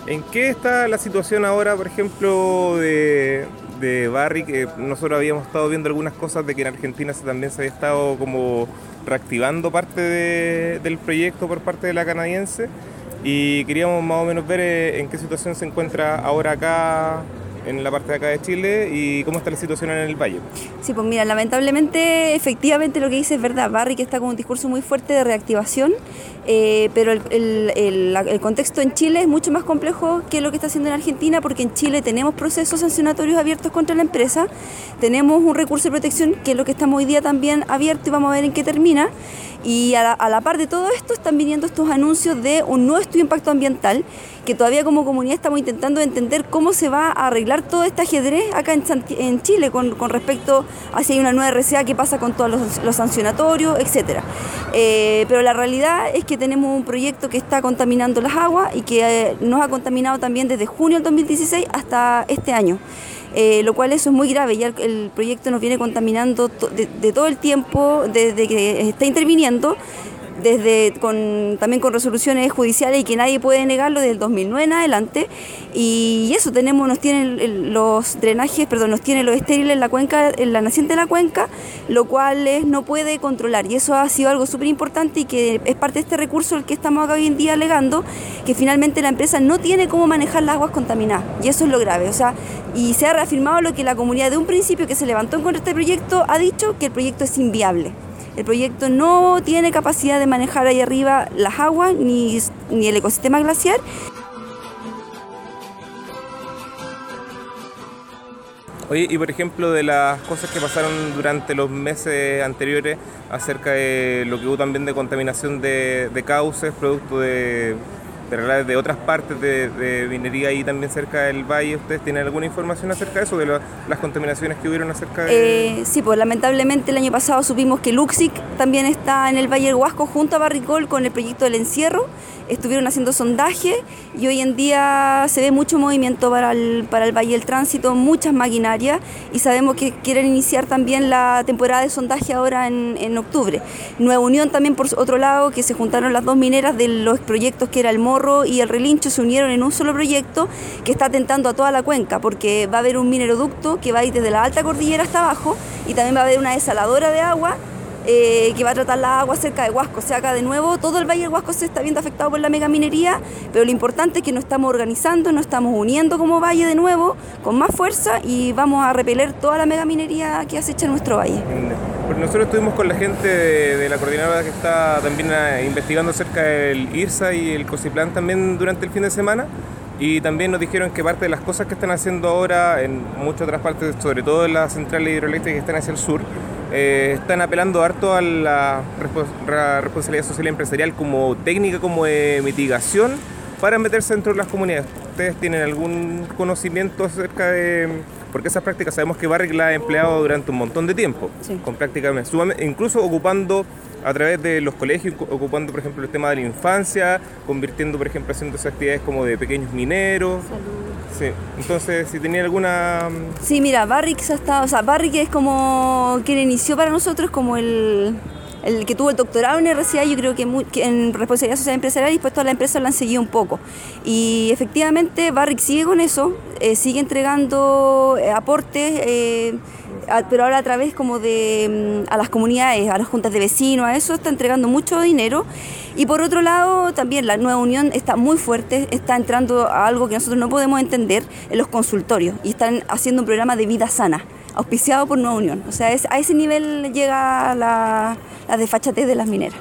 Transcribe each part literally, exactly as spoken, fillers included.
¿En qué está la situación ahora, por ejemplo, de, de Barrick? Que nosotros habíamos estado viendo algunas cosas de que en Argentina se, también se había estado como reactivando parte de- del proyecto por parte de la canadiense y queríamos más o menos ver eh, en qué situación se encuentra ahora acá, en la parte de acá de Chile, y cómo está la situación en el Valle. Sí, pues mira, lamentablemente, efectivamente lo que dice es verdad. Barrick está con un discurso muy fuerte de reactivación, eh, pero el, el- el- la- el contexto en Chile es mucho más complejo que lo que está haciendo en Argentina, porque en Chile tenemos procesos sancionatorios abiertos contra la empresa, tenemos un recurso de protección que es lo que estamos hoy día también abierto y vamos a ver en qué termina. Y a la, a la par de todo esto están viniendo estos anuncios de un nuevo estudio de impacto ambiental, que todavía como comunidad estamos intentando entender cómo se va a arreglar todo este ajedrez acá en, Santi- en Chile con, con respecto a si hay una nueva R C A, qué pasa con todos los, los sancionatorios, etcétera. Eh, pero la realidad es que tenemos un proyecto que está contaminando las aguas y que eh, nos ha contaminado también desde junio del dos mil dieciséis hasta este año. Eh, lo cual eso es muy grave, ya el, el proyecto nos viene contaminando to, de, de todo el tiempo desde que está interviniendo, desde con, también con resoluciones judiciales y que nadie puede negarlo desde el dos mil nueve en adelante. Y eso tenemos, nos tienen el, los drenajes, perdón, nos tiene los estériles en la cuenca, en la naciente de la cuenca, lo cual es, no puede controlar. Y eso ha sido algo súper importante y que es parte de este recurso el que estamos acá hoy en día alegando, que finalmente la empresa no tiene cómo manejar las aguas contaminadas. Y eso es lo grave. O sea, y se ha reafirmado lo que la comunidad de un principio que se levantó en contra de este proyecto ha dicho, que el proyecto es inviable. El proyecto no tiene capacidad de manejar ahí arriba las aguas ni, ni el ecosistema glaciar. Oye, y por ejemplo, de las cosas que pasaron durante los meses anteriores acerca de lo que hubo también de contaminación de, de cauces, producto de, de, realidad de otras partes de, de minería ahí también cerca del valle, ¿ustedes tienen alguna información acerca de eso, de lo- las contaminaciones que hubieron acerca de...? Eh, sí, pues lamentablemente el año pasado supimos que Luxic también está en el Valle del Huasco junto a Barrick Gold con el proyecto del encierro. Estuvieron haciendo sondaje y hoy en día se ve mucho movimiento para el, para el Valle del Tránsito, muchas maquinarias, y sabemos que quieren iniciar también la temporada de sondaje ahora en, en octubre. Nueva Unión también, por otro lado, que se juntaron las dos mineras de los proyectos que era el Morro y el Relincho, se unieron en un solo proyecto que está atentando a toda la cuenca, porque va a haber un mineroducto que va a ir desde la alta cordillera hasta abajo, y también va a haber una desaladora de agua eh, que va a tratar la agua cerca de Huasco. O sea, acá de nuevo todo el Valle del Huasco se está viendo afectado por la megaminería, pero lo importante es que nos estamos organizando, nos estamos uniendo como valle de nuevo, con más fuerza, y vamos a repeler toda la megaminería que acecha en nuestro valle. Porque nosotros estuvimos con la gente de, de la coordinadora que está también eh, investigando acerca del IRSA y el COSIPLAN también durante el fin de semana, y también nos dijeron que parte de las cosas que están haciendo ahora en muchas otras partes, sobre todo en las centrales hidroeléctricas que están hacia el sur, eh, están apelando harto a la respo- ra- responsabilidad social y empresarial como técnica, como de mitigación para meterse dentro de las comunidades. ¿Ustedes tienen algún conocimiento acerca de...? Porque esas prácticas sabemos que Barrick la ha empleado durante un montón de tiempo, Sí. con prácticas sumamente, incluso ocupando a través de los colegios, ocupando por ejemplo el tema de la infancia, convirtiendo por ejemplo haciendo esas actividades como de pequeños mineros. Sí. Entonces, si tenía alguna... Sí, mira, Barrick se ha estado, o sea, Barrick es como quien inició para nosotros como el, el que tuvo el doctorado en R C A, yo creo que, muy, que en responsabilidad social empresarial, y después todas las empresas lo han seguido un poco. Y efectivamente Barrick sigue con eso, eh, sigue entregando eh, aportes, eh, a, pero ahora a través como de a las comunidades, a las juntas de vecinos, a eso está entregando mucho dinero. Y por otro lado, también la Nueva Unión está muy fuerte, está entrando a algo que nosotros no podemos entender, en los consultorios, y están haciendo un programa de vida sana, auspiciado por Nueva Unión. O sea, es, a ese nivel llega la, la desfachatez de las mineras.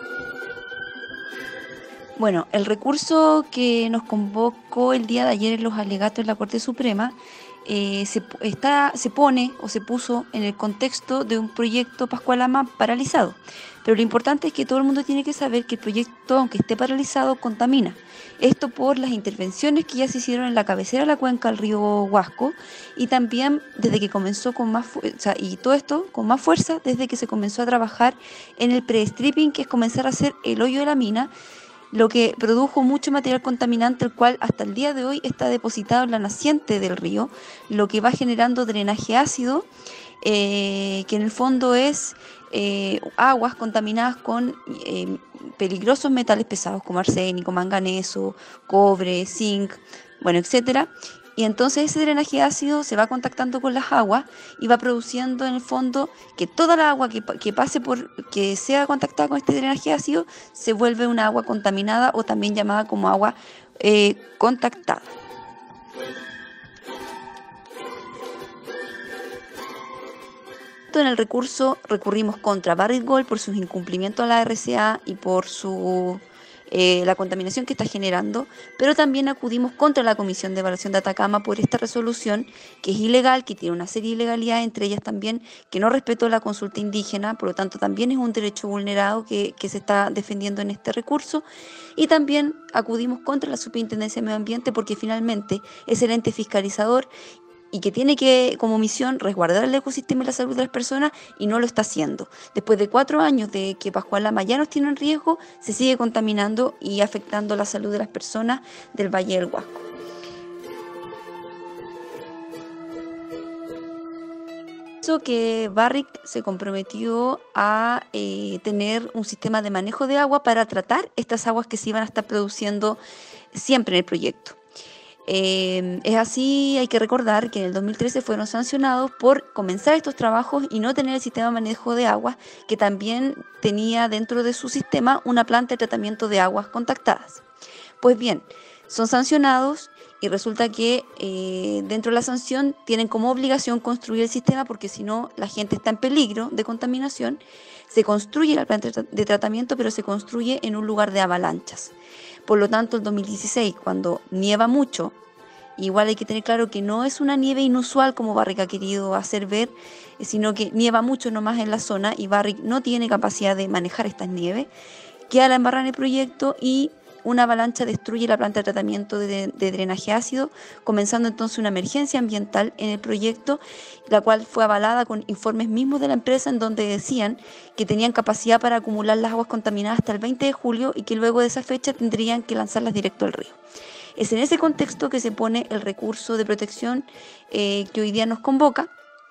Bueno, el recurso que nos convocó el día de ayer en los alegatos en la Corte Suprema eh, se, está, se pone o se puso en el contexto de un proyecto Pascualama paralizado. Pero lo importante es que todo el mundo tiene que saber que el proyecto, aunque esté paralizado, contamina. Esto por las intervenciones que ya se hicieron en la cabecera de la cuenca del río Huasco, y también desde que comenzó con más fuerza, o sea, y todo esto con más fuerza desde que se comenzó a trabajar en el pre-stripping, que es comenzar a hacer el hoyo de la mina, lo que produjo mucho material contaminante, el cual hasta el día de hoy está depositado en la naciente del río, lo que va generando drenaje ácido, eh, que en el fondo es eh, aguas contaminadas con eh, peligrosos metales pesados como arsénico, manganeso, cobre, zinc, bueno, etcétera. Y entonces ese drenaje ácido se va contactando con las aguas y va produciendo en el fondo que toda la agua que, que pase por, que sea contactada con este drenaje ácido se vuelve una agua contaminada o también llamada como agua eh, contactada. En el recurso recurrimos contra Barrick Gold por sus incumplimientos a la R C A y por su Eh, la contaminación que está generando, pero también acudimos contra la Comisión de Evaluación de Atacama por esta resolución que es ilegal, que tiene una serie de ilegalidades, entre ellas también que no respetó la consulta indígena, por lo tanto también es un derecho vulnerado que, que se está defendiendo en este recurso, y también acudimos contra la Superintendencia de Medio Ambiente porque finalmente es el ente fiscalizador y que tiene que, como misión, resguardar el ecosistema y la salud de las personas, y no lo está haciendo. Después de cuatro años de que Pascualama ya nos tiene en riesgo, se sigue contaminando y afectando la salud de las personas del Valle del Huasco. Eso que Barrick se comprometió a eh, tener un sistema de manejo de agua para tratar estas aguas que se iban a estar produciendo siempre en el proyecto. Eh, es así, hay que recordar que en el dos mil trece fueron sancionados por comenzar estos trabajos y no tener el sistema de manejo de aguas, que también tenía dentro de su sistema una planta de tratamiento de aguas contactadas. Pues bien, son sancionados y resulta que eh, dentro de la sanción tienen como obligación construir el sistema, porque si no la gente está en peligro de contaminación. Se construye la planta de tratamiento, pero se construye en un lugar de avalanchas. Por lo tanto, el dos mil dieciséis, cuando nieva mucho, igual hay que tener claro que no es una nieve inusual como Barrick ha querido hacer ver, sino que nieva mucho nomás en la zona y Barrick no tiene capacidad de manejar estas nieves, queda la embarrada en el proyecto y una avalancha destruye la planta de tratamiento de, de drenaje ácido, comenzando entonces una emergencia ambiental en el proyecto, la cual fue avalada con informes mismos de la empresa en donde decían que tenían capacidad para acumular las aguas contaminadas hasta el veinte de julio y que luego de esa fecha tendrían que lanzarlas directo al río. Es en ese contexto que se pone el recurso de protección eh, que hoy día nos convoca.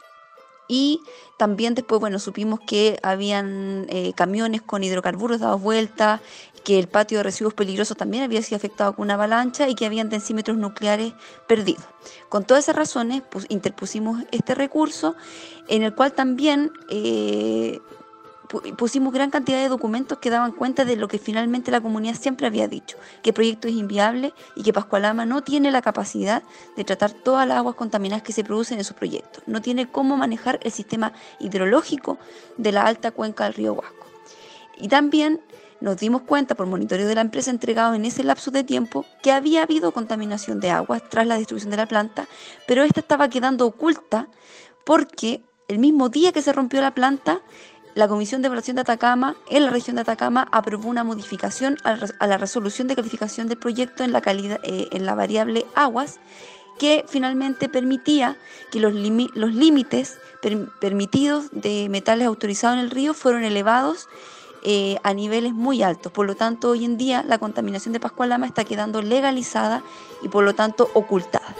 Y también después, bueno, supimos que habían eh, camiones con hidrocarburos dados vueltas, que el patio de residuos peligrosos también había sido afectado con una avalancha y que habían densímetros nucleares perdidos. Con todas esas razones, pues, interpusimos este recurso, en el cual también eh, pusimos gran cantidad de documentos que daban cuenta de lo que finalmente la comunidad siempre había dicho, que el proyecto es inviable y que Pascualama no tiene la capacidad de tratar todas las aguas contaminadas que se producen en su proyecto, no tiene cómo manejar el sistema hidrológico de la alta cuenca del río Huasco. Y también nos dimos cuenta por monitoreo de la empresa entregado en ese lapso de tiempo que había habido contaminación de aguas tras la destrucción de la planta, pero esta estaba quedando oculta porque el mismo día que se rompió la planta, la Comisión de Evaluación de Atacama, en la región de Atacama, aprobó una modificación a la resolución de calificación del proyecto en la, calidad, eh, en la variable aguas, que finalmente permitía que los, los límites per permitidos de metales autorizados en el río fueron elevados eh, a niveles muy altos. Por lo tanto, hoy en día la contaminación de Pascualama está quedando legalizada y por lo tanto ocultada.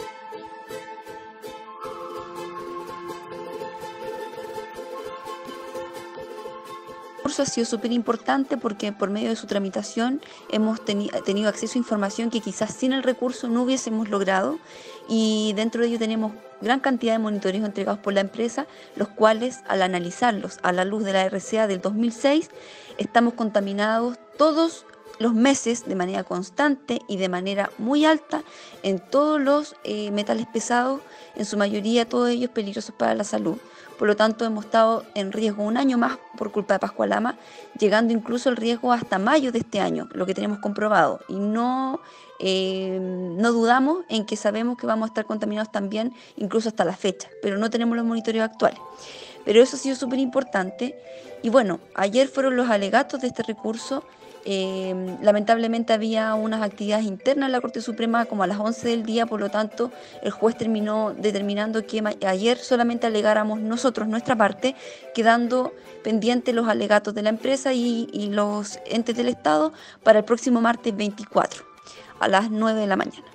Ha sido súper importante porque por medio de su tramitación hemos teni tenido acceso a información que quizás sin el recurso no hubiésemos logrado, y dentro de ello tenemos gran cantidad de monitoreos entregados por la empresa, los cuales al analizarlos a la luz de la R C A del dos mil seis estamos contaminados todos los meses de manera constante y de manera muy alta en todos los eh, metales pesados, en su mayoría todos ellos peligrosos para la salud. Por lo tanto, hemos estado en riesgo un año más por culpa de Pascualama, llegando incluso el riesgo hasta mayo de este año, lo que tenemos comprobado. Y no, eh, no dudamos en que sabemos que vamos a estar contaminados también, incluso hasta la fecha, pero no tenemos los monitoreos actuales. Pero eso ha sido súper importante. Y bueno, ayer fueron los alegatos de este recurso. Eh, lamentablemente había unas actividades internas en la Corte Suprema como a las once del día, por lo tanto el juez terminó determinando que ayer solamente alegáramos nosotros nuestra parte, quedando pendientes los alegatos de la empresa y, y los entes del Estado para el próximo martes veinticuatro a las nueve de la mañana.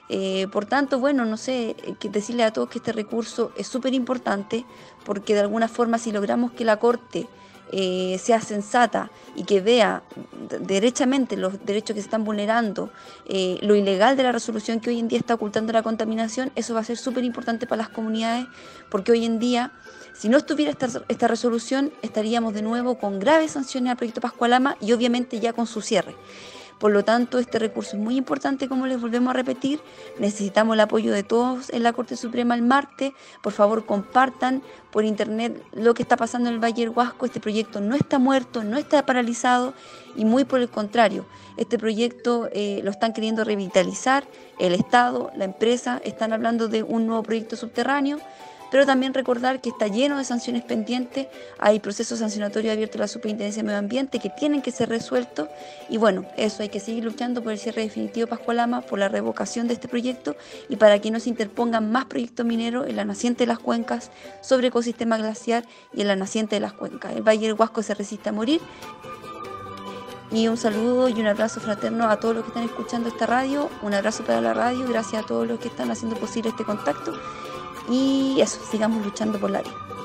Eh, por tanto, bueno, no sé, que decirle a todos que este recurso es súper importante, porque de alguna forma si logramos que la Corte eh, sea sensata y que vea derechamente los derechos que se están vulnerando, eh, lo ilegal de la resolución que hoy en día está ocultando la contaminación, eso va a ser súper importante para las comunidades, porque hoy en día, si no estuviera esta, esta resolución, estaríamos de nuevo con graves sanciones al proyecto Pascualama y obviamente ya con su cierre. Por lo tanto, este recurso es muy importante, como les volvemos a repetir. Necesitamos el apoyo de todos en la Corte Suprema el martes. Por favor, compartan por internet lo que está pasando en el Valle del Huasco. Este proyecto no está muerto, no está paralizado y muy por el contrario. Este proyecto eh, lo están queriendo revitalizar el Estado, la empresa, están hablando de un nuevo proyecto subterráneo. Pero también recordar que está lleno de sanciones pendientes, hay procesos sancionatorios abiertos a la Superintendencia de Medio Ambiente que tienen que ser resueltos y bueno, eso hay que seguir luchando por el cierre definitivo de Pascualama, por la revocación de este proyecto y para que no se interpongan más proyectos mineros en la naciente de las cuencas, sobre ecosistema glaciar y en la naciente de las cuencas. El Valle del Huasco se resiste a morir. Y un saludo y un abrazo fraterno a todos los que están escuchando esta radio, un abrazo para la radio, gracias a todos los que están haciendo posible este contacto. Y eso, sigamos luchando por la vida.